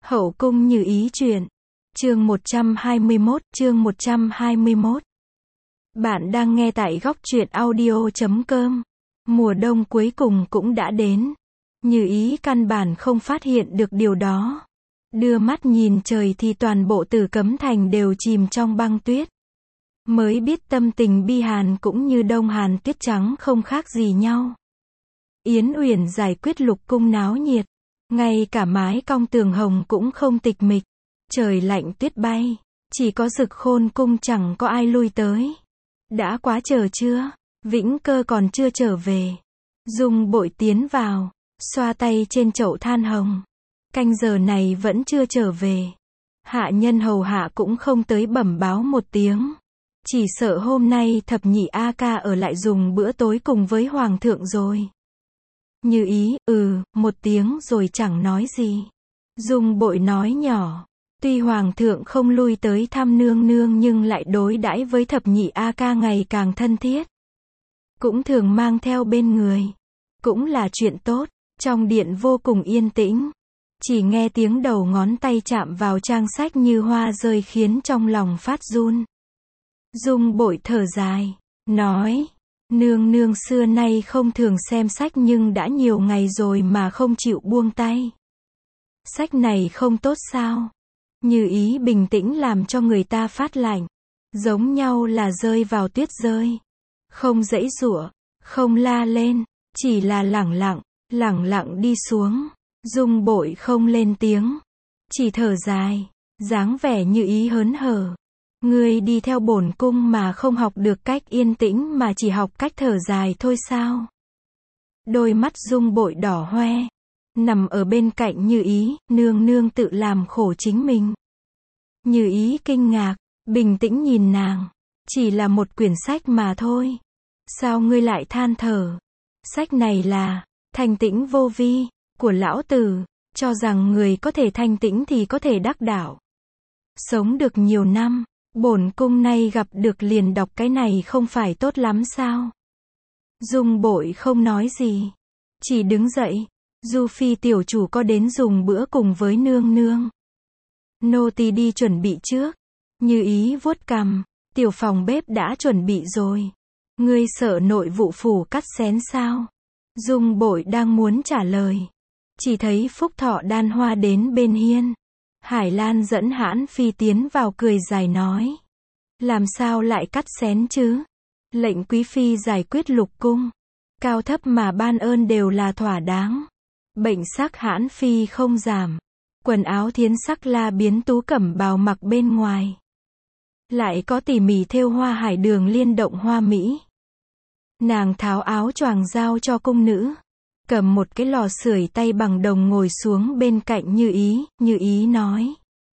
Hậu cung Như Ý truyện. Chương 121. Bạn đang nghe tại góc truyện audio.com. Mùa đông cuối cùng cũng đã đến. Như Ý căn bản không phát hiện được điều đó. Đưa mắt nhìn trời thì toàn bộ Tử Cấm Thành đều chìm trong băng tuyết. Mới biết tâm tình bi hàn cũng như đông hàn tuyết trắng không khác gì nhau. Yến Uyển giải quyết lục cung náo nhiệt. Ngay cả mái cong tường hồng cũng không tịch mịch. Trời lạnh tuyết bay. Chỉ có Dực Khôn cung chẳng có ai lui tới. Đã quá chờ chưa? Vĩnh Cơ còn chưa trở về. Dung Bội tiến vào. Xoa tay trên chậu than hồng. Canh giờ này vẫn chưa trở về. Hạ nhân hầu hạ cũng không tới bẩm báo một tiếng. Chỉ sợ hôm nay thập nhị A Ca ở lại dùng bữa tối cùng với Hoàng thượng rồi. Như Ý, một tiếng rồi chẳng nói gì. Dung Bội nói nhỏ. Tuy Hoàng thượng không lui tới thăm nương nương nhưng lại đối đãi với thập nhị A Ca ngày càng thân thiết. Cũng thường mang theo bên người. Cũng là chuyện tốt. Trong điện vô cùng yên tĩnh. Chỉ nghe tiếng đầu ngón tay chạm vào trang sách như hoa rơi khiến trong lòng phát run. Dung Bội thở dài. Nói. Nương nương xưa nay không thường xem sách nhưng đã nhiều ngày rồi mà không chịu buông tay. Sách này không tốt sao? Như Ý bình tĩnh làm cho người ta phát lạnh. Giống nhau là rơi vào tuyết rơi. Không giãy giụa, không la lên, chỉ là lẳng lặng đi xuống. Dung Bội không lên tiếng. Chỉ thở dài, dáng vẻ Như Ý hớn hở. Ngươi đi theo bổn cung mà không học được cách yên tĩnh mà chỉ học cách thở dài thôi sao? Đôi mắt Dung Bội đỏ hoe. Nằm ở bên cạnh Như Ý, nương nương tự làm khổ chính mình. Như Ý kinh ngạc, bình tĩnh nhìn nàng. Chỉ là một quyển sách mà thôi. Sao ngươi lại than thở? Sách này là thanh tĩnh vô vi của lão tử, cho rằng người có thể thanh tĩnh thì có thể đắc đạo. Sống được nhiều năm. Bổn cung nay gặp được liền đọc cái này không phải tốt lắm sao? Dung Bội không nói gì. Chỉ đứng dậy. Du Phi tiểu chủ có đến dùng bữa cùng với nương nương. Nô tỳ đi chuẩn bị trước. Như Ý vuốt cằm. Tiểu phòng bếp đã chuẩn bị rồi. Ngươi sợ nội vụ phủ cắt xén sao? Dung Bội đang muốn trả lời. Chỉ thấy Phúc Thọ đan hoa đến bên hiên. Hải Lan dẫn Hãn Phi tiến vào cười dài nói. Làm sao lại cắt xén chứ? Lệnh quý phi giải quyết lục cung. Cao thấp mà ban ơn đều là thỏa đáng. Bệnh sắc Hãn Phi không giảm. Quần áo thiến sắc la biến tú cẩm bào mặc bên ngoài. Lại có tỉ mỉ thêu hoa hải đường liên động hoa mỹ. Nàng tháo áo choàng giao cho cung nữ. Cầm một cái lò sưởi tay bằng đồng ngồi xuống bên cạnh Như Ý nói.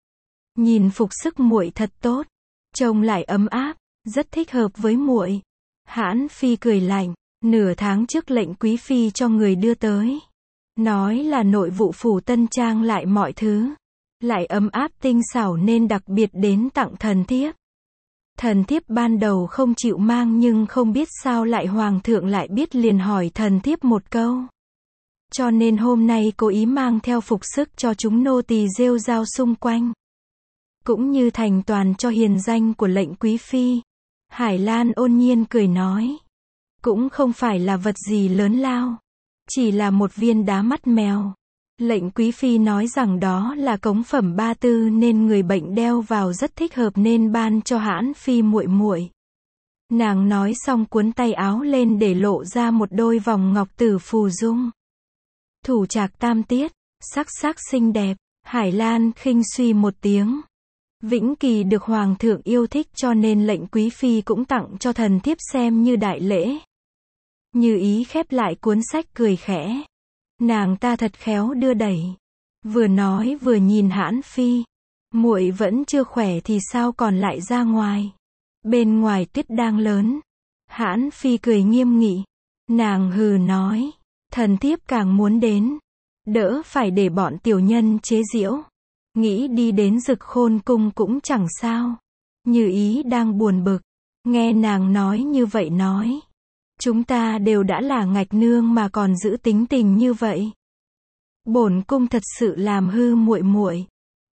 Nhìn phục sức muội thật tốt. Trông lại ấm áp, rất thích hợp với muội. Hãn Phi cười lạnh. Nửa tháng trước lệnh quý phi cho người đưa tới. Nói là nội vụ phủ tân trang lại mọi thứ. Lại ấm áp tinh xảo nên đặc biệt đến tặng thần thiếp. Thần thiếp ban đầu không chịu mang nhưng không biết sao lại hoàng thượng lại biết liền hỏi thần thiếp một câu. Cho nên hôm nay cố ý mang theo phục sức cho chúng nô tỳ rêu rao xung quanh. Cũng như thành toàn cho hiền danh của lệnh quý phi. Hải Lan ôn nhiên cười nói. Cũng không phải là vật gì lớn lao. Chỉ là một viên đá mắt mèo. Lệnh quý phi nói rằng đó là cống phẩm ba tư nên người bệnh đeo vào rất thích hợp nên ban cho Hãn Phi muội. Nàng nói xong cuốn tay áo lên để lộ ra một đôi vòng ngọc tử phù dung. Thủ trạc tam tiết, sắc xinh đẹp. Hải Lan khinh suy một tiếng. Vĩnh Kỳ được hoàng thượng yêu thích cho nên lệnh quý phi cũng tặng cho thần thiếp xem như đại lễ. Như Ý khép lại cuốn sách cười khẽ. Nàng ta thật khéo đưa đẩy. Vừa nói vừa nhìn Hãn Phi. Muội vẫn chưa khỏe thì sao còn lại ra ngoài? Bên ngoài tuyết đang lớn. Hãn Phi cười nghiêm nghị. Nàng hừ nói. Thần thiếp càng muốn đến. Đỡ phải để bọn tiểu nhân chế giễu. Nghĩ đi đến Dực Khôn cung cũng chẳng sao. Như Ý đang buồn bực. Nghe nàng nói như vậy nói. Chúng ta đều đã là ngạch nương mà còn giữ tính tình như vậy. Bổn cung thật sự làm hư muội.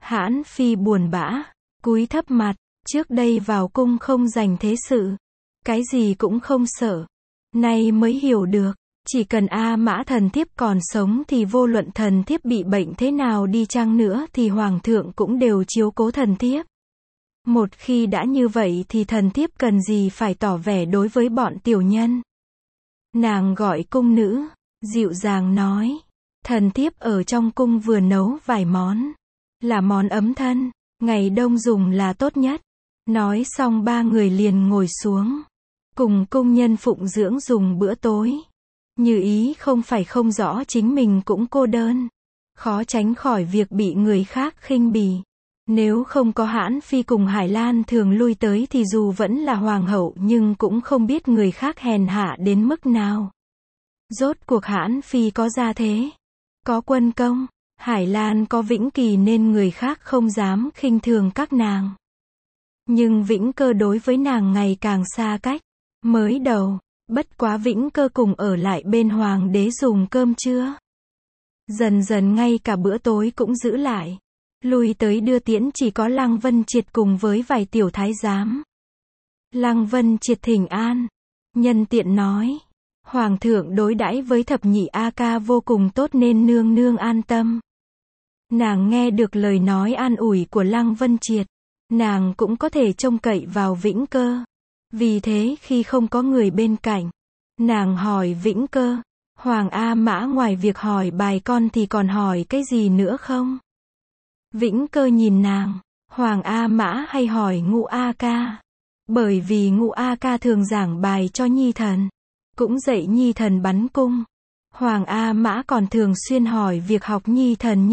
Hãn Phi buồn bã, cúi thấp mặt, trước đây vào cung không dành thế sự, cái gì cũng không sợ. Nay mới hiểu được, chỉ cần A Mã thần thiếp còn sống thì vô luận thần thiếp bị bệnh thế nào đi chăng nữa thì hoàng thượng cũng đều chiếu cố thần thiếp. Một khi đã như vậy thì thần thiếp cần gì phải tỏ vẻ đối với bọn tiểu nhân. Nàng gọi cung nữ, dịu dàng nói, thần thiếp ở trong cung vừa nấu vài món, là món ấm thân, ngày đông dùng là tốt nhất. Nói xong ba người liền ngồi xuống, cùng cung nhân phụng dưỡng dùng bữa tối. Như Ý không phải không rõ chính mình cũng cô đơn, khó tránh khỏi việc bị người khác khinh bỉ. Nếu không có Hãn Phi cùng Hải Lan thường lui tới thì dù vẫn là hoàng hậu nhưng cũng không biết người khác hèn hạ đến mức nào. Rốt cuộc Hãn Phi có gia thế, có quân công, Hải Lan có Vĩnh Kỳ nên người khác không dám khinh thường các nàng. Nhưng Vĩnh Cơ đối với nàng ngày càng xa cách. Mới đầu, bất quá Vĩnh Cơ cùng ở lại bên hoàng đế dùng cơm trưa. Dần dần ngay cả bữa tối cũng giữ lại. Lui tới đưa tiễn chỉ có Lăng Vân Triệt cùng với vài tiểu thái giám. Lăng Vân Triệt thỉnh an, nhân tiện nói, hoàng thượng đối đãi với thập nhị A Ca vô cùng tốt nên nương nương an tâm. Nàng nghe được lời nói an ủi của Lăng Vân Triệt, nàng cũng có thể trông cậy vào Vĩnh Cơ. Vì thế khi không có người bên cạnh, nàng hỏi Vĩnh Cơ, Hoàng A Mã ngoài việc hỏi bài con thì còn hỏi cái gì nữa không? Vĩnh Cơ nhìn nàng, Hoàng A Mã hay hỏi Ngũ A Ca. Bởi vì Ngũ A Ca thường giảng bài cho nhi thần, cũng dạy nhi thần bắn cung. Hoàng A Mã còn thường xuyên hỏi việc học nhi thần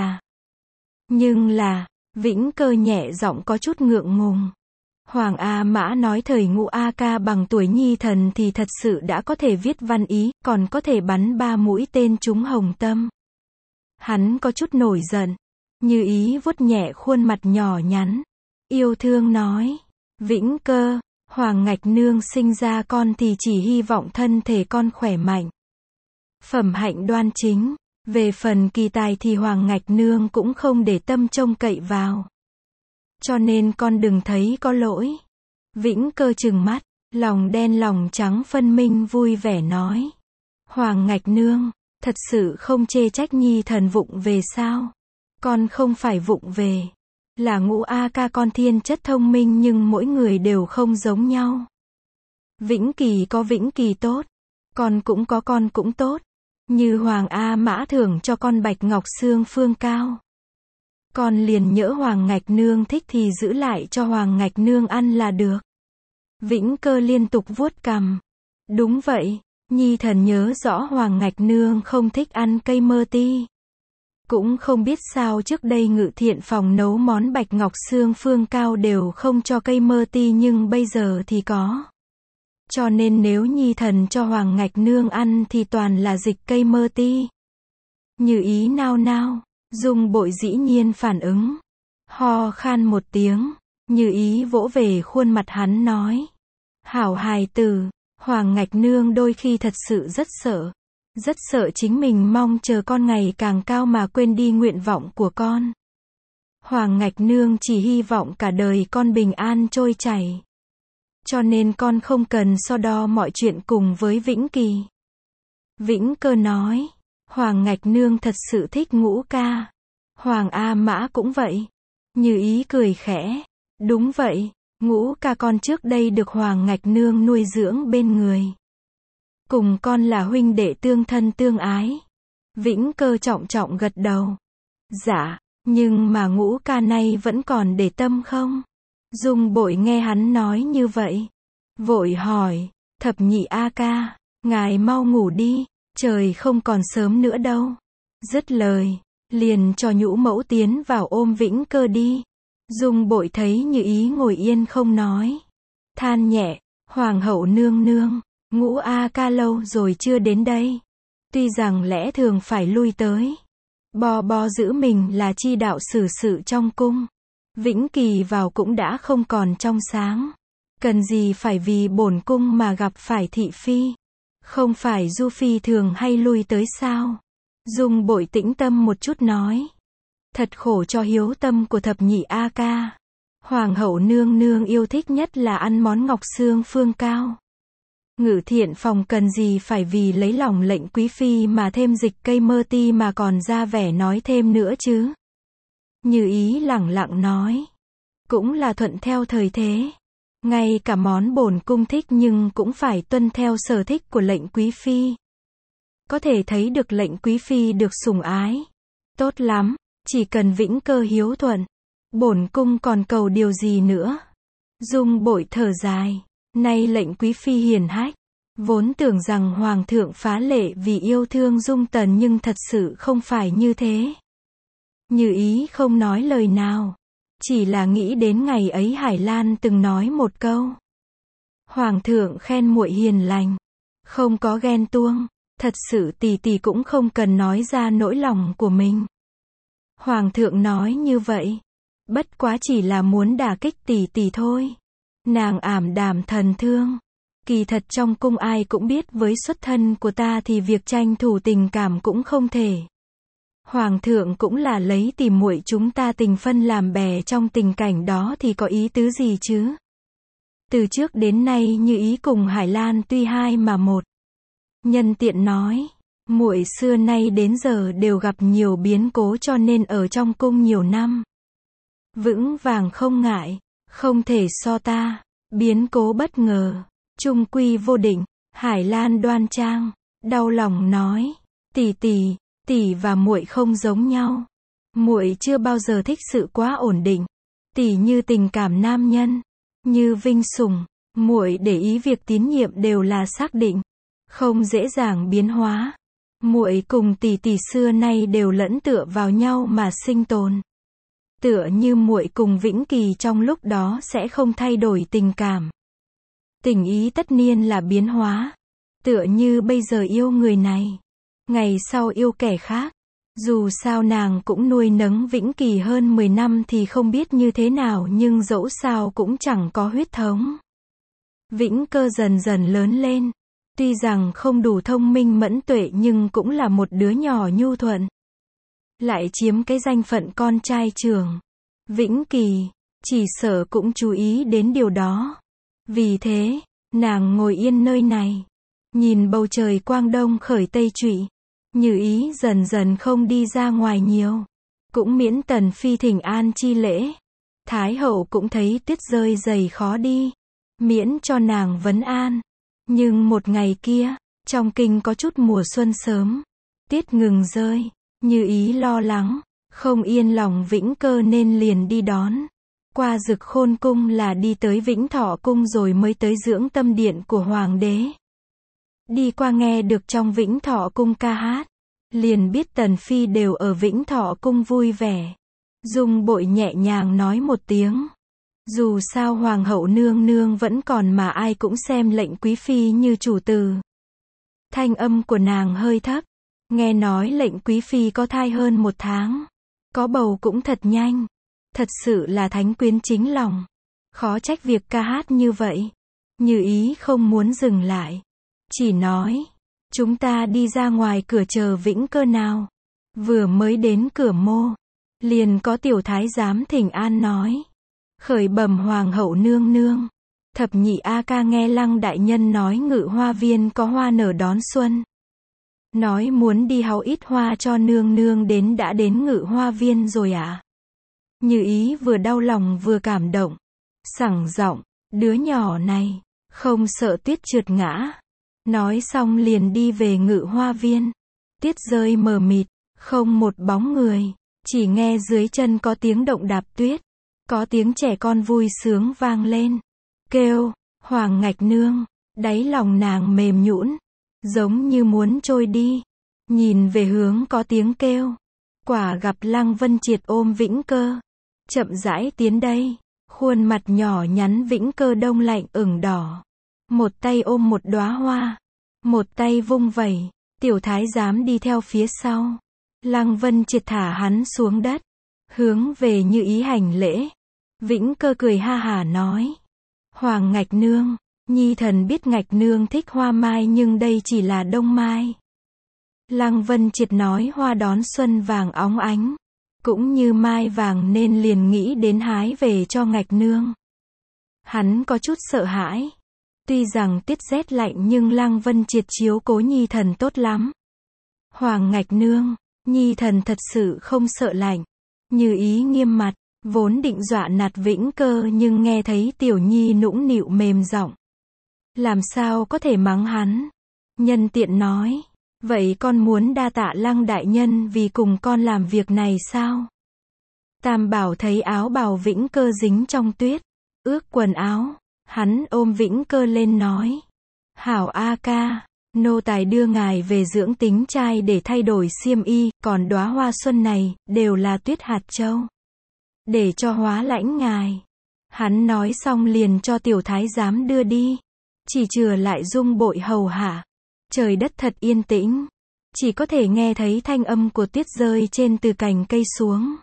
nhưng là, Vĩnh Cơ nhẹ giọng có chút ngượng ngùng. Hoàng A Mã nói thời Ngũ A Ca bằng tuổi nhi thần thì thật sự đã có thể viết văn ý, còn có thể bắn 3 mũi tên trúng hồng tâm. Hắn có chút nổi giận. Như Ý vuốt nhẹ khuôn mặt nhỏ nhắn, yêu thương nói, Vĩnh Cơ, Hoàng Ngạch Nương sinh ra con thì chỉ hy vọng thân thể con khỏe mạnh, phẩm hạnh đoan chính, về phần kỳ tài thì Hoàng Ngạch Nương cũng không để tâm trông cậy vào. Cho nên con đừng thấy có lỗi. Vĩnh Cơ trừng mắt, lòng đen lòng trắng phân minh vui vẻ nói, Hoàng Ngạch Nương, thật sự không chê trách nhi thần vụng về sao? Con không phải vụng về, là Ngũ A Ca con thiên chất thông minh nhưng mỗi người đều không giống nhau. Vĩnh Kỳ có Vĩnh Kỳ tốt, con cũng có con cũng tốt, như Hoàng A Mã thưởng cho con bạch ngọc xương phương cao. Con liền nhỡ Hoàng Ngạch Nương thích thì giữ lại cho Hoàng Ngạch Nương ăn là được. Vĩnh Cơ liên tục vuốt cằm. Đúng vậy, nhi thần nhớ rõ Hoàng Ngạch Nương không thích ăn cây mơ ti. Cũng không biết sao trước đây Ngự Thiện phòng nấu món bạch ngọc xương phương cao đều không cho cây mơ ti nhưng bây giờ thì có. Cho nên nếu nhi thần cho Hoàng Ngạch Nương ăn thì toàn là dịch cây mơ ti. Như Ý nao nao, Dung Bội dĩ nhiên phản ứng. Ho khan một tiếng, Như Ý vỗ về khuôn mặt hắn nói. Hảo hài tử, Hoàng Ngạch Nương đôi khi thật sự rất sợ chính mình mong chờ con ngày càng cao mà quên đi nguyện vọng của con. Hoàng Ngạch Nương chỉ hy vọng cả đời con bình an trôi chảy. Cho nên con không cần so đo mọi chuyện cùng với Vĩnh Kỳ. Vĩnh Cơ nói, Hoàng Ngạch Nương thật sự thích Ngũ Ca. Hoàng A Mã cũng vậy. Như Ý cười khẽ. Đúng vậy, Ngũ Ca con trước đây được Hoàng Ngạch Nương nuôi dưỡng bên người. Cùng con là huynh đệ tương thân tương ái. Vĩnh Cơ trọng trọng gật đầu. Dạ, nhưng mà Ngũ Ca nay vẫn còn để tâm không? Dung Bội nghe hắn nói như vậy, vội hỏi, thập nhị A Ca, ngài mau ngủ đi, trời không còn sớm nữa đâu. Dứt lời, liền cho Nhũ Mẫu tiến vào ôm Vĩnh Cơ đi. Dung Bội thấy Như Ý ngồi yên không nói, than nhẹ, Hoàng hậu nương nương, Ngũ A Ca lâu rồi chưa đến đây. Tuy rằng lẽ thường phải lui tới, bo giữ mình là chi đạo xử sự trong cung. Vĩnh Kỳ vào cũng đã không còn trong sáng. Cần gì phải vì bổn cung mà gặp phải thị phi. Không phải Du Phi thường hay lui tới sao? Dung Bội tĩnh tâm một chút nói. Thật khổ cho hiếu tâm của thập nhị A Ca. Hoàng hậu nương nương yêu thích nhất là ăn món ngọc xương phương cao. Ngự thiện phòng cần gì phải vì lấy lòng lệnh quý phi mà thêm dịch cây mơ ti mà còn ra vẻ nói thêm nữa chứ. Như Ý lẳng lặng nói. Cũng là thuận theo thời thế. Ngay cả món bổn cung thích nhưng cũng phải tuân theo sở thích của lệnh quý phi. Có thể thấy được lệnh quý phi được sủng ái. Tốt lắm, chỉ cần Vĩnh Cơ hiếu thuận. Bổn cung còn cầu điều gì nữa. Dung Bội thở dài. Nay lệnh quý phi hiền hách. Vốn tưởng rằng hoàng thượng phá lệ vì yêu thương Dung Tần nhưng thật sự không phải như thế. Như Ý không nói lời nào. Chỉ là nghĩ đến ngày ấy Hải Lan từng nói một câu. Hoàng thượng khen muội hiền lành. Không có ghen tuông. Thật sự tỷ tỷ cũng không cần nói ra nỗi lòng của mình. Hoàng thượng nói như vậy. Bất quá chỉ là muốn đả kích tỷ tỷ thôi. Nàng ảm đạm thần thương. Kỳ thật trong cung ai cũng biết với xuất thân của ta thì việc tranh thủ tình cảm cũng không thể. Hoàng thượng cũng là lấy tìm muội chúng ta tình phân làm bè trong tình cảnh đó thì có ý tứ gì chứ? Từ trước đến nay Như Ý cùng Hải Lan tuy hai mà một. Nhân tiện nói, muội xưa nay đến giờ đều gặp nhiều biến cố cho nên ở trong cung nhiều năm. Vững vàng không ngại, không thể so ta, biến cố bất ngờ, trung quy vô định. Hải Lan đoan trang, đau lòng nói, tỷ và muội không giống nhau. Muội chưa bao giờ thích sự quá ổn định. Tỷ như tình cảm nam nhân, như vinh sủng, muội để ý việc tín nhiệm đều là xác định, không dễ dàng biến hóa. Muội cùng tỷ xưa nay đều lẫn tựa vào nhau mà sinh tồn. Tựa như muội cùng Vĩnh Kỳ trong lúc đó sẽ không thay đổi tình cảm. Tình ý tất nhiên là biến hóa. Tựa như bây giờ yêu người này, ngày sau yêu kẻ khác. Dù sao nàng cũng nuôi nấng Vĩnh Kỳ hơn 10 năm thì không biết như thế nào nhưng dẫu sao cũng chẳng có huyết thống. Vĩnh Cơ dần dần lớn lên. Tuy rằng không đủ thông minh mẫn tuệ nhưng cũng là một đứa nhỏ nhu thuận. Lại chiếm cái danh phận con trai trưởng. Vĩnh Kỳ, chỉ sợ cũng chú ý đến điều đó. Vì thế, nàng ngồi yên nơi này. Nhìn bầu trời quang đông khởi tây trụy. Như Ý dần dần không đi ra ngoài nhiều. Cũng miễn Tần Phi thỉnh an chi lễ. Thái hậu cũng thấy tuyết rơi dày khó đi. Miễn cho nàng vấn an. Nhưng một ngày kia, trong kinh có chút mùa xuân sớm. Tiết ngừng rơi. Như Ý lo lắng, không yên lòng Vĩnh Cơ nên liền đi đón. Qua Dực Khôn cung là đi tới Vĩnh Thọ cung rồi mới tới Dưỡng Tâm điện của hoàng đế. Đi qua nghe được trong Vĩnh Thọ cung ca hát, liền biết Tần Phi đều ở Vĩnh Thọ cung vui vẻ. Dung Bội nhẹ nhàng nói một tiếng. Dù sao hoàng hậu nương nương vẫn còn mà ai cũng xem lệnh quý phi như chủ tử. Thanh âm của nàng hơi thấp. Nghe nói lệnh quý phi có thai hơn 1 tháng. Có bầu cũng thật nhanh. Thật sự là thánh quyến chính lòng. Khó trách việc ca hát như vậy. Như Ý không muốn dừng lại. Chỉ nói, chúng ta đi ra ngoài cửa chờ Vĩnh Cơ nào. Vừa mới đến cửa mô, liền có tiểu thái giám thỉnh an nói. Khởi bẩm hoàng hậu nương nương. Thập nhị A Ca nghe Lăng đại nhân nói Ngự Hoa viên có hoa nở đón xuân. Nói muốn đi hái ít hoa cho nương nương đã đến Ngự Hoa viên rồi ạ. Như Ý vừa đau lòng vừa cảm động. Sẳng giọng, đứa nhỏ này, không sợ tuyết trượt ngã. Nói xong liền đi về Ngự Hoa viên. Tuyết rơi mờ mịt, không một bóng người. Chỉ nghe dưới chân có tiếng động đạp tuyết. Có tiếng trẻ con vui sướng vang lên. Kêu, Hoàng Ngạch nương. Đáy lòng nàng mềm nhũn, giống như muốn trôi đi. Nhìn về hướng có tiếng kêu. Quả gặp Lăng Vân Triệt ôm Vĩnh Cơ. Chậm rãi tiến đây. Khuôn mặt nhỏ nhắn Vĩnh Cơ đông lạnh ửng đỏ. Một tay ôm một đóa hoa. Một tay vung vẩy. Tiểu thái giám đi theo phía sau. Lăng Vân Triệt thả hắn xuống đất. Hướng về Như Ý hành lễ. Vĩnh Cơ cười ha hả nói. Hoàng Ngạch nương. Nhi thần biết Ngạch nương thích hoa mai nhưng đây chỉ là đông mai. Lăng Vân Triệt nói hoa đón xuân vàng óng ánh. cũng như mai vàng nên liền nghĩ đến hái về cho Ngạch Nương. Hắn có chút sợ hãi. Tuy rằng tiết rét lạnh nhưng Lăng Vân Triệt chiếu cố Nhi thần tốt lắm. Hoàng Ngạch Nương, Nhi thần thật sự không sợ lạnh. Như Ý nghiêm mặt, vốn định dọa nạt Vĩnh Cơ nhưng nghe thấy Tiểu Nhi nũng nịu mềm giọng. Làm sao có thể mắng hắn. Nhân tiện nói, vậy con muốn đa tạ Lăng đại nhân vì cùng con làm việc này sao? Tam Bảo thấy áo bào Vĩnh Cơ dính trong tuyết, ướt quần áo, hắn ôm Vĩnh Cơ lên nói. Hảo A ca, nô tài đưa ngài về dưỡng tính trai để thay đổi xiêm y, còn đóa hoa xuân này, đều là tuyết hạt châu. Để cho hóa lãnh ngài. Hắn nói xong liền cho tiểu thái giám đưa đi. Chỉ chừa lại Dung Bội hầu hạ. Trời đất thật yên tĩnh. Chỉ có thể nghe thấy thanh âm của tuyết rơi trên từ cành cây xuống.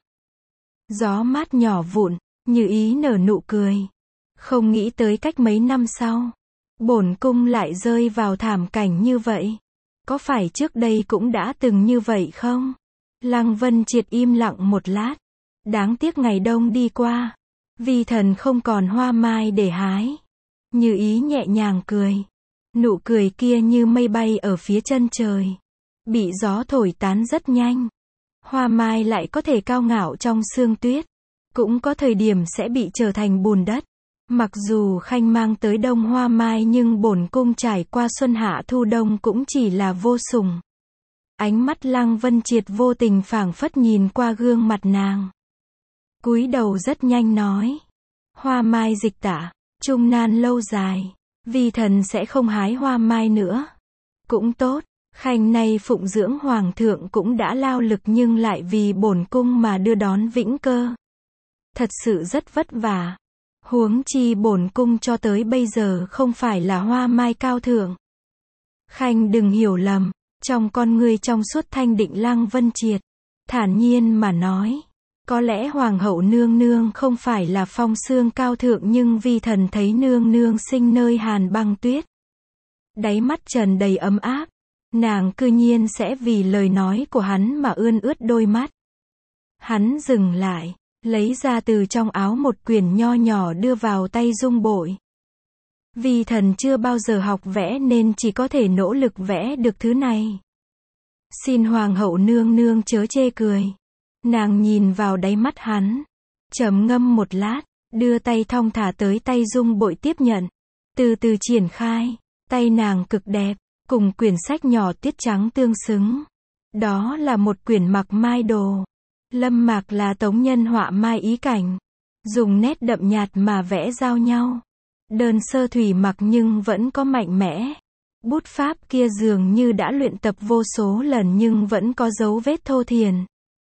Gió mát nhỏ vụn, Như Ý nở nụ cười. Không nghĩ tới cách mấy năm sau, bổn cung lại rơi vào thảm cảnh như vậy. Có phải trước đây cũng đã từng như vậy không? Lăng Vân Triệt im lặng một lát. Đáng tiếc ngày đông đi qua. Vi thần không còn hoa mai để hái. Như Ý nhẹ nhàng cười. Nụ cười kia như mây bay ở phía chân trời. Bị gió thổi tán rất nhanh. Hoa mai lại có thể cao ngạo trong sương tuyết. Cũng có thời điểm sẽ bị trở thành bùn đất. Mặc dù Khanh mang tới đông hoa mai nhưng bổn cung trải qua xuân hạ thu đông cũng chỉ là vô sùng. Ánh mắt Lăng Vân Triệt vô tình phảng phất nhìn qua gương mặt nàng. Cúi đầu rất nhanh nói. Hoa mai dịch tả, trung nan lâu dài. Vi thần sẽ không hái hoa mai nữa. Cũng tốt, Khanh nay phụng dưỡng hoàng thượng cũng đã lao lực nhưng lại vì bổn cung mà đưa đón Vĩnh Cơ. Thật sự rất vất vả. Huống chi bổn cung cho tới bây giờ không phải là hoa mai cao thượng. Khanh đừng hiểu lầm, trong con ngươi trong suốt thanh định Lăng Vân Triệt. Thản nhiên mà nói. Có lẽ hoàng hậu nương nương không phải là phong xương cao thượng nhưng vi thần thấy nương nương sinh nơi hàn băng tuyết. Đáy mắt trần đầy ấm áp. Nàng cư nhiên sẽ vì lời nói của hắn mà ươn ướt đôi mắt. Hắn dừng lại, lấy ra từ trong áo một quyển nho nhỏ đưa vào tay Dung Bội. Vi thần chưa bao giờ học vẽ nên chỉ có thể nỗ lực vẽ được thứ này. Xin hoàng hậu nương nương chớ chê cười. Nàng nhìn vào đáy mắt hắn, trầm ngâm một lát, đưa tay thong thả tới tay Dung Bội tiếp nhận, từ từ triển khai, tay nàng cực đẹp, cùng quyển sách nhỏ tiết trắng tương xứng. Đó là một quyển mặc mai đồ. Lâm mạc là tống nhân họa mai ý cảnh, dùng nét đậm nhạt mà vẽ giao nhau. Đơn sơ thủy mặc nhưng vẫn có mạnh mẽ. Bút pháp kia dường như đã luyện tập vô số lần nhưng vẫn có dấu vết thô thiển.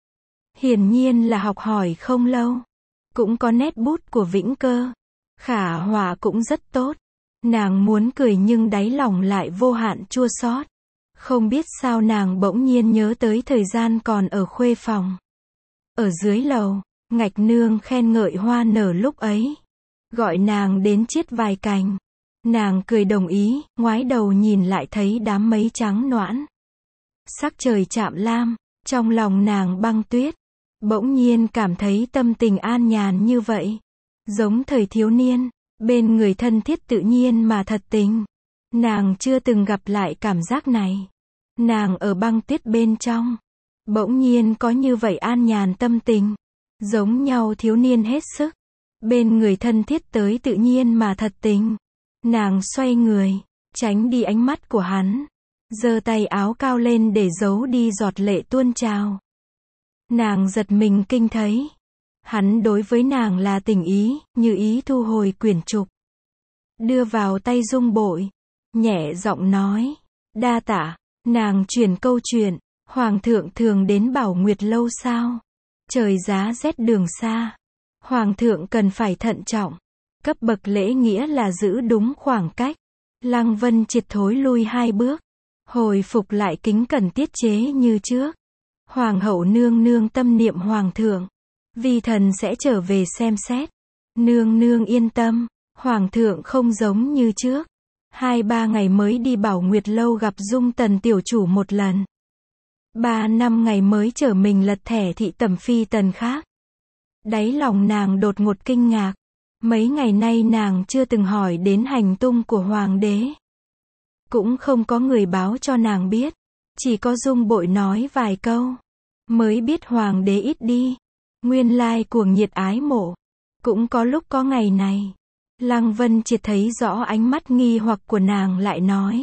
Hiển nhiên là học hỏi không lâu. Cũng có nét bút của Vĩnh Cơ. Khả họa cũng rất tốt. Nàng muốn cười nhưng đáy lòng lại vô hạn chua xót. Không biết sao nàng bỗng nhiên nhớ tới thời gian còn ở khuê phòng. Ở dưới lầu, Ngạch Nương khen ngợi hoa nở lúc ấy. Gọi nàng đến chiết vài cành. Nàng cười đồng ý, ngoái đầu nhìn lại thấy đám mây trắng noãn. Sắc trời chạm lam, trong lòng nàng băng tuyết. Bỗng nhiên cảm thấy tâm tình an nhàn như vậy. Giống thời thiếu niên, bên người thân thiết tự nhiên mà thật tình. Nàng chưa từng gặp lại cảm giác này. Nàng ở băng tuyết bên trong. Bỗng nhiên có như vậy an nhàn tâm tình. Giống nhau thiếu niên hết sức. Bên người thân thiết tới tự nhiên mà thật tình. Nàng xoay người, tránh đi ánh mắt của hắn. Giơ tay áo cao lên để giấu đi giọt lệ tuôn trào. Nàng giật mình kinh thấy. Hắn đối với nàng là tình ý, Như Ý thu hồi quyển trục. Đưa vào tay Dung Bội. Nhẹ giọng nói. Đa tạ. Nàng chuyển câu chuyện. Hoàng thượng thường đến Bảo Nguyệt lâu sao? Trời giá rét đường xa. Hoàng thượng cần phải thận trọng. Cấp bậc lễ nghĩa là giữ đúng khoảng cách. Lăng Vân Triệt thối lui 2 bước. Hồi phục lại kính cẩn tiết chế như trước. Hoàng hậu nương nương tâm niệm hoàng thượng. Vi thần sẽ trở về xem xét. Nương nương yên tâm. Hoàng thượng không giống như trước. 2-3 ngày mới đi Bảo Nguyệt lâu gặp Dung Tần tiểu chủ một lần. 3 năm ngày mới chở mình lật thẻ thị tẩm phi tần khác. Đáy lòng nàng đột ngột kinh ngạc. Mấy ngày nay nàng chưa từng hỏi đến hành tung của hoàng đế. Cũng không có người báo cho nàng biết. Chỉ có Dung Bội nói vài câu. Mới biết hoàng đế ít đi. Nguyên lai cuồng nhiệt ái mộ. Cũng có lúc có ngày này. Lăng Vân Triệt thấy rõ ánh mắt nghi hoặc của nàng lại nói.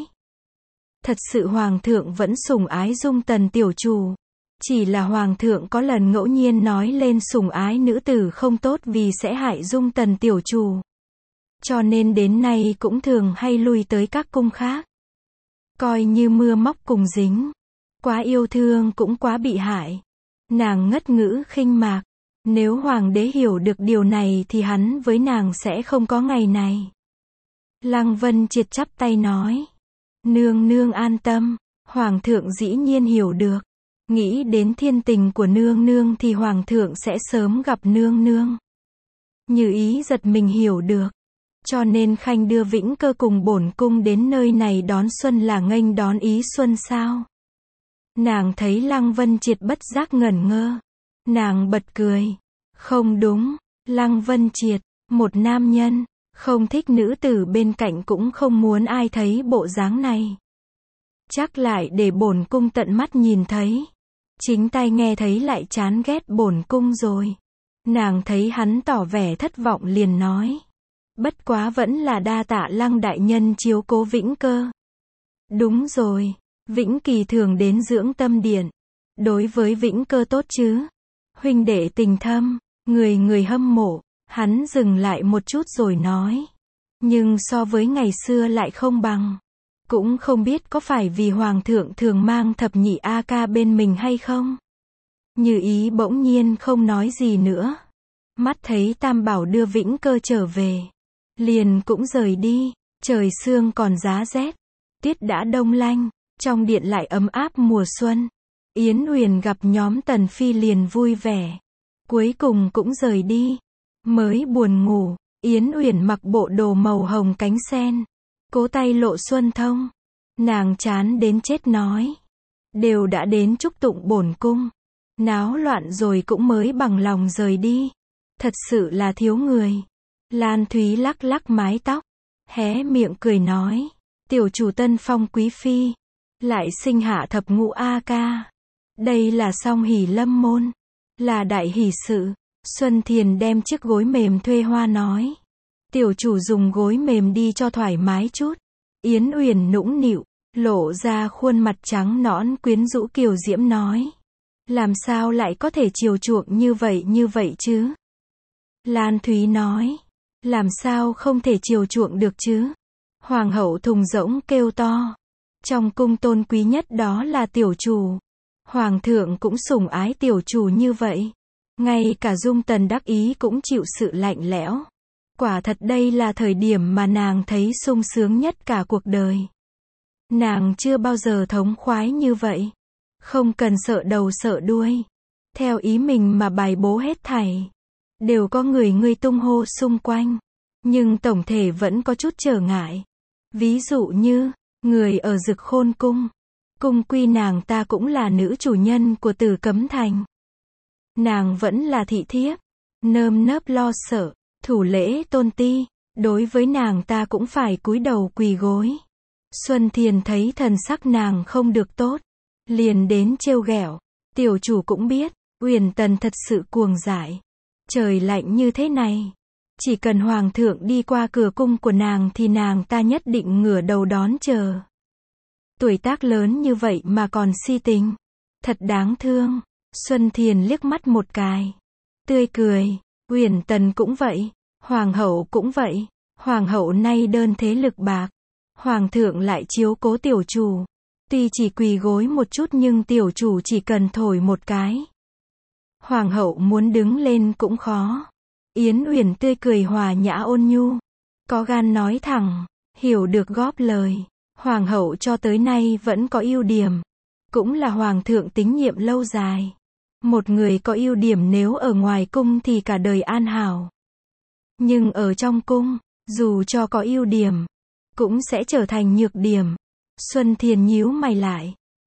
Thật sự hoàng thượng vẫn sủng ái Dung Tần tiểu chủ. Chỉ là hoàng thượng có lần ngẫu nhiên nói lên sủng ái nữ tử không tốt vì sẽ hại Dung Tần tiểu chủ. Cho nên đến nay cũng thường hay lui tới các cung khác. Coi như mưa móc cùng dính. Quá yêu thương cũng quá bị hại. Nàng ngất ngữ khinh mạc. Nếu hoàng đế hiểu được điều này thì hắn với nàng sẽ không có ngày này. Lăng Vân Triệt chắp tay nói. Nương nương an tâm. Hoàng thượng dĩ nhiên hiểu được. Nghĩ đến thiên tình của nương nương thì hoàng thượng sẽ sớm gặp nương nương. Như ý giật mình hiểu được. Cho nên khanh đưa Vĩnh Cơ cùng bổn cung đến nơi này đón xuân là nghênh đón ý xuân sao? Nàng thấy Lăng Vân Triệt bất giác ngẩn ngơ. Nàng bật cười. Không đúng, Lăng Vân Triệt, một nam nhân, không thích nữ tử bên cạnh cũng không muốn ai thấy bộ dáng này. Chắc lại để bổn cung tận mắt nhìn thấy. Chính tai nghe thấy lại chán ghét bổn cung rồi. Nàng thấy hắn tỏ vẻ thất vọng liền nói. Bất quá vẫn là đa tạ Lăng đại nhân chiếu cố Vĩnh Cơ. Đúng rồi, Vĩnh Kỳ thường đến dưỡng tâm điện. Đối với Vĩnh Cơ tốt chứ. Huynh đệ tình thâm, người người hâm mộ. Hắn dừng lại một chút rồi nói. Nhưng so với ngày xưa lại không bằng. Cũng không biết có phải vì hoàng thượng thường mang thập nhị A ca bên mình hay không? Như ý bỗng nhiên không nói gì nữa. Mắt thấy Tam Bảo đưa Vĩnh Cơ trở về. Liền cũng rời đi. Trời sương còn giá rét. Tiết đã đông lanh. Trong điện lại ấm áp mùa xuân. Yến Uyển gặp nhóm Tần Phi liền vui vẻ. Cuối cùng cũng rời đi. Mới buồn ngủ. Yến Uyển mặc bộ đồ màu hồng cánh sen. Cố tay lộ xuân thông. Nàng chán đến chết nói. Đều đã đến chúc tụng bổn cung. Náo loạn rồi cũng mới bằng lòng rời đi. Thật sự là thiếu người. Lan Thúy lắc lắc mái tóc. Hé miệng cười nói. Tiểu chủ tân phong quý phi. Lại sinh hạ thập ngũ A ca. Đây là song hỷ lâm môn. Là đại hỷ sự. Xuân Thiền đem chiếc gối mềm thuê hoa nói. Tiểu chủ dùng gối mềm đi cho thoải mái chút. Yến Uyển nũng nịu, lộ ra khuôn mặt trắng nõn quyến rũ kiều diễm nói. Làm sao lại có thể chiều chuộng như vậy chứ? Lan Thúy nói. Làm sao không thể chiều chuộng được chứ? Hoàng hậu thùng rỗng kêu to. Trong cung tôn quý nhất đó là tiểu chủ. Hoàng thượng cũng sủng ái tiểu chủ như vậy. Ngay cả Dung Tần đắc ý cũng chịu sự lạnh lẽo. Quả thật đây là thời điểm mà nàng thấy sung sướng nhất cả cuộc đời. Nàng chưa bao giờ thống khoái như vậy. Không cần sợ đầu sợ đuôi. Theo ý mình mà bài bố hết thảy. Đều có người tung hô xung quanh. Nhưng tổng thể vẫn có chút trở ngại. Ví dụ như, người ở Dực Khôn cung. Cung quy nàng ta cũng là nữ chủ nhân của Tử Cấm Thành. Nàng vẫn là thị thiếp. Nơm nớp lo sợ. Thủ lễ tôn ti. Đối với nàng ta cũng phải cúi đầu quỳ gối. Xuân Thiền thấy thần sắc nàng không được tốt. Liền đến trêu ghẹo. Tiểu chủ cũng biết. Uyển Tần thật sự cuồng dại. Trời lạnh như thế này. Chỉ cần hoàng thượng đi qua cửa cung của nàng thì nàng ta nhất định ngửa đầu đón chờ. Tuổi tác lớn như vậy mà còn si tình. Thật đáng thương. Xuân Thiền liếc mắt một cái. Tươi cười. Uyển Tần cũng vậy. Hoàng hậu cũng vậy. Hoàng hậu nay đơn thế lực bạc. Hoàng thượng lại chiếu cố tiểu chủ. Tuy chỉ quỳ gối một chút nhưng tiểu chủ chỉ cần thổi một cái. Hoàng hậu muốn đứng lên cũng khó. Yến Uyển tươi cười hòa nhã ôn nhu. Có gan nói thẳng. Hiểu được góp lời. Hoàng hậu cho tới nay vẫn có ưu điểm. Cũng là hoàng thượng tín nhiệm lâu dài. Một người có ưu điểm nếu ở ngoài cung thì cả đời an hảo. Nhưng ở trong cung, dù cho có ưu điểm, cũng sẽ trở thành nhược điểm. Xuân Thiền nhíu mày lại.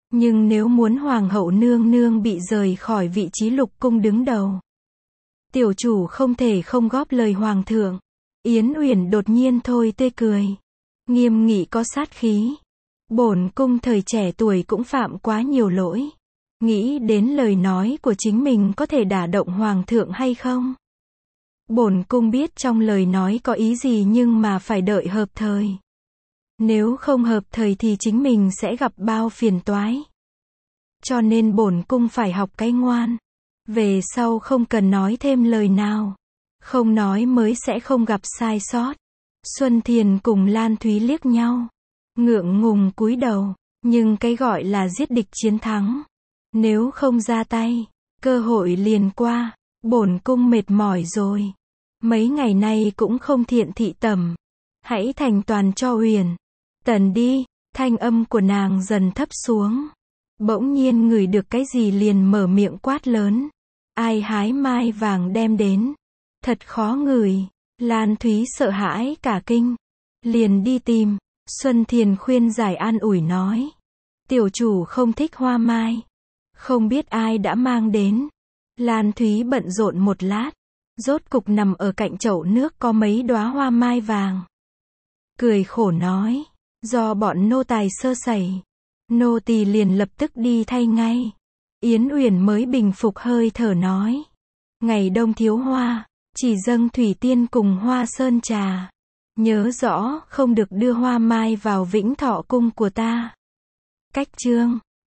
Nhưng nếu muốn hoàng hậu nương nương bị rời khỏi vị trí lục cung đứng đầu, tiểu chủ không thể không góp lời hoàng thượng. Yến Uyển đột nhiên thôi tươi cười, nghiêm nghị có sát khí. Bổn cung thời trẻ tuổi cũng phạm quá nhiều lỗi. Nghĩ đến lời nói của chính mình có thể đả động hoàng thượng hay không? Bổn cung biết trong lời nói có ý gì nhưng mà phải đợi hợp thời. Nếu không hợp thời thì chính mình sẽ gặp bao phiền toái. Cho nên bổn cung phải học cái ngoan. Về sau không cần nói thêm lời nào. Không nói mới sẽ không gặp sai sót. Xuân Thiền cùng Lan Thúy liếc nhau, ngượng ngùng cúi đầu. Nhưng cái gọi là giết địch chiến thắng, nếu không ra tay, cơ hội liền qua. Bổn cung mệt mỏi rồi. Mấy ngày nay cũng không thiện thị tẩm. Hãy thành toàn cho Uyển Tần đi. Thanh âm của nàng dần thấp xuống. Bỗng nhiên ngửi được cái gì liền mở miệng quát lớn. Ai hái mai vàng đem đến? Thật khó ngửi. Lan Thúy sợ hãi cả kinh, liền đi tìm. Xuân Thiền khuyên giải an ủi nói. Tiểu chủ không thích hoa mai. Không biết ai đã mang đến. Lan Thúy bận rộn một lát. Rốt cục nằm ở cạnh chậu nước có mấy đóa hoa mai vàng. Cười khổ nói. Do bọn nô tài sơ sẩy. Nô tỳ liền lập tức đi thay ngay. Yến Uyển mới bình phục hơi thở nói. Ngày đông thiếu hoa, chỉ dâng thủy tiên cùng hoa sơn trà. Nhớ rõ không được đưa hoa mai vào Vĩnh Thọ cung của ta. Cách chương